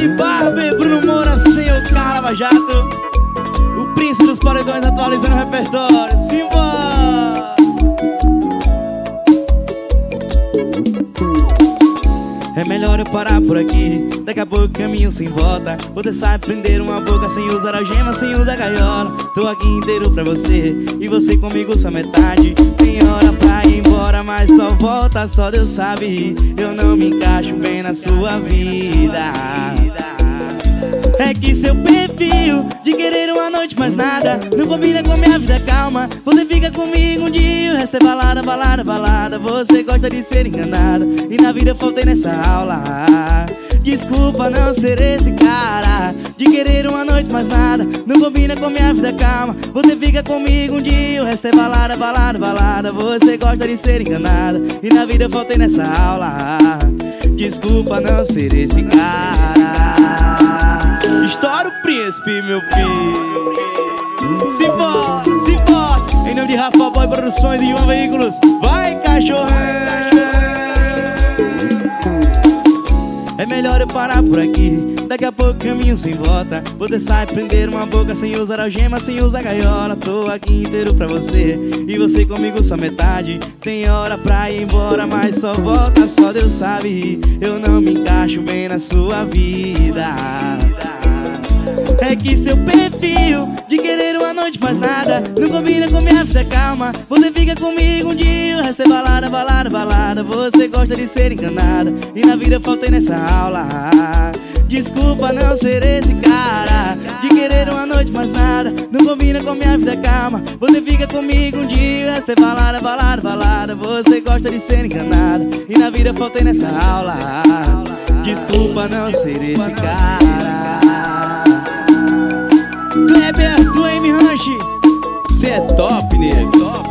DJ Barber, Bruno Moura, Senhor Carla Jato, o príncipe dos paredões atualizando o repertório. Simbora! É melhor eu parar por aqui, daqui a pouco caminho sem volta. Você sabe prender uma boca sem usar algema, sem usar gaiola. Tô aqui inteiro pra você, e você comigo só metade. Tem hora pra ir embora, mas só volta, só Deus sabe. Eu não me encaixo bem na sua vida. É que seu perfil de querer uma noite mais nada não combina com minha vida calma. Você fica comigo um dia, o resto é balada, balada, balada. Você gosta de ser enganada, e na vida eu faltei nessa aula. Desculpa não ser esse cara de querer uma noite mais nada não combina com minha vida calma. Você fica comigo um dia, o resto é balada, balada, balada. Você gosta de ser enganada, e na vida eu faltei nessa aula. Desculpa não ser esse cara. Estoura o príncipe, meu filho. Simbora, simbora. Em nome de Rafa Boy Produções e Ivan Veículos. Vai, cachorrão. É melhor eu parar por aqui, daqui a pouco caminho sem volta. Você sabe prender uma boca sem usar algema, sem usar gaiola. Tô aqui inteiro pra você, e você comigo só metade. Tem hora pra ir embora, mas só volta, só Deus sabe. Eu não me encaixo bem na sua vida. É que seu perfil de querer uma noite mais nada não combina com minha vida calma. Você fica comigo um dia, o resto é balada, balada, balada. Você gosta de ser enganada, e na vida eu faltei nessa aula. Desculpa não ser esse cara de querer uma noite mais nada não combina com minha vida calma. Você fica comigo um dia, o resto é balada, balada, balada. Você gosta de ser enganada, e na vida eu faltei nessa aula. Desculpa não ser esse cara. Kleber do M Ranch, cê é top, nego, top.